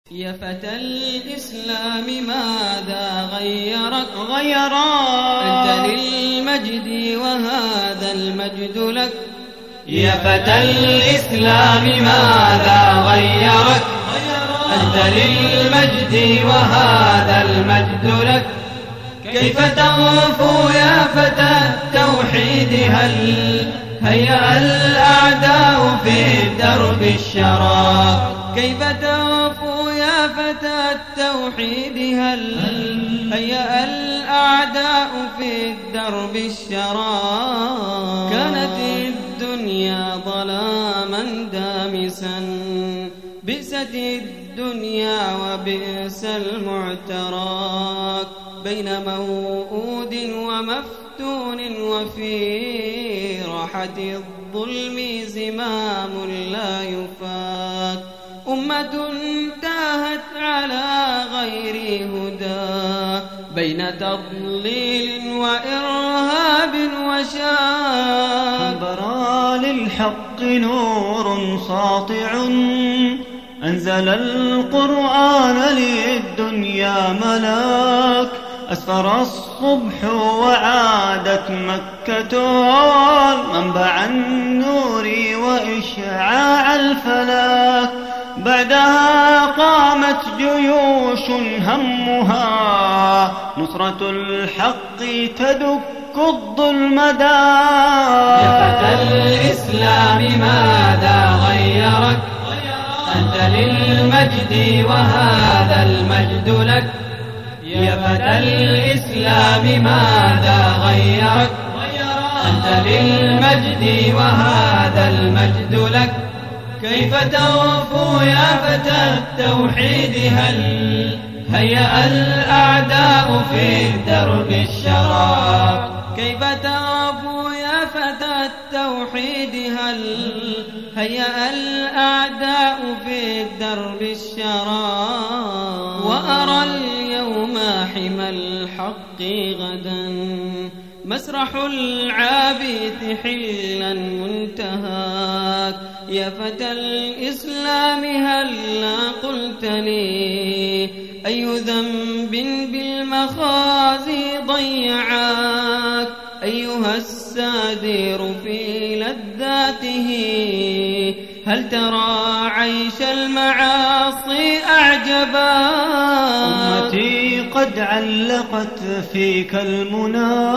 يا فتى الإسلام ماذا غيرك؟ أنت للمجد وهذا المجد لك. يا فتى الإسلام ماذا غيرك؟ أنت للمجد وهذا المجد لك. كيف تغفو يا فتى التوحيد؟ هل هيأ الأعداء في درب الشرى؟ كيف تغفو يا فتى التوحيد؟ هل هيأ الأعداء في درب الشرى؟ كانت الدنيا ظلاما دامسا، بئست الدنيا وبئس المعتراك، بين موؤود ومفتون وفي راحة الظلم زمام لا يفات. أمة تاهت على غير هدى، بين تضليل وإرهاب وشاك. برا للحق نور ساطع، أنزل القرآن للدنيا ملاك. أسفر الصبح وعادت مكة منبع النور وإشعاع الفلاك. بعدها قامت جيوش همها نصرة الحق تدك الظلم داك. يا فتى الإسلام ماذا غيرك؟ أنت للمجد وهذا المجد لك. يا فتى الإسلام ماذا غيرك؟ أنت للمجد وهذا المجد لك. كيف تغفو يا فتى التوحيد؟ هل هيأ الأعداء في درب الشرى؟ كيف تغفو يا فتى التوحيد؟ هل هيأ الأعداء في درب الشرى؟ وأرى اليوم حمى الحق غدا، مسرح العابث حلا منتهاك. يا فتى الإسلام هلا قلت لي أي ذنب بالمخازي ضيعاك؟ أيها السادر في لذاته، هل ترى عيش المعاصي أعجباك؟ أمتي قد علقت فيك المنى،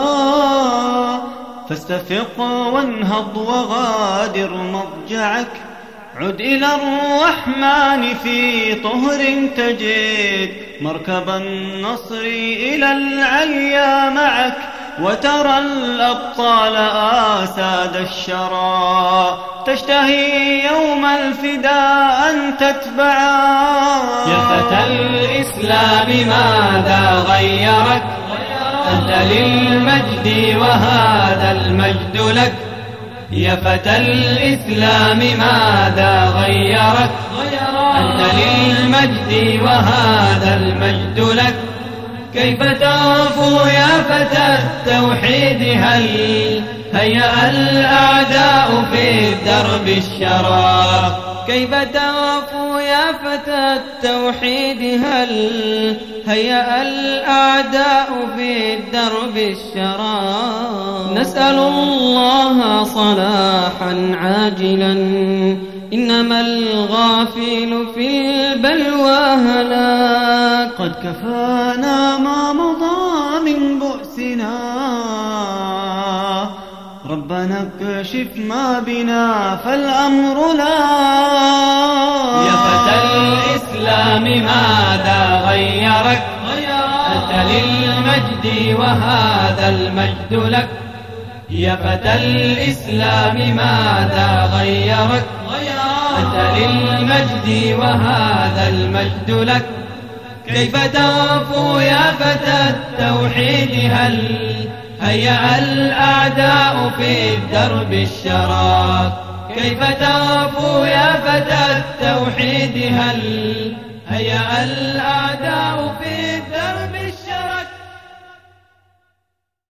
فاستفق وانهض وغادر مضجعك. عد إلى الرحمن في طهر تجد مركب النصر إلى العليا معك. وترى الأبطال آساد الشرى تشتهي يوم الفداء أن تتبعا. يا فتى الإسلام ماذا غيرك؟ أنت للمجد وهذا المجد لك. يا فتى الإسلام ماذا غيرك؟ أنت للمجد وهذا المجد لك. كيف تغفو يا فتى التوحيد؟ هل هيأ الأعداء في درب الشرى؟ كيف تغفو يا فتى التوحيد؟ هل هيأ الأعداء في درب الشرى؟ نسأل الله صلاحا عاجلا، إنما الغافل في البلوى هلاك. قد كفانا ما مضى من بؤسنا، ربنا اكشف ما بنا فالأمر لا. يا فتى الإسلام ماذا غيرك؟ أنت للمجد وهذا المجد لك. يا فتى الإسلام ماذا غيرك؟ أنت للمجد وهذا المجد لك. كيف تغفو يا فتى التوحيد؟ هل هيأ الأعداء في درب الشرى؟ كيف تغفو يا فتى التوحيد؟ هل هيأ الأعداء في درب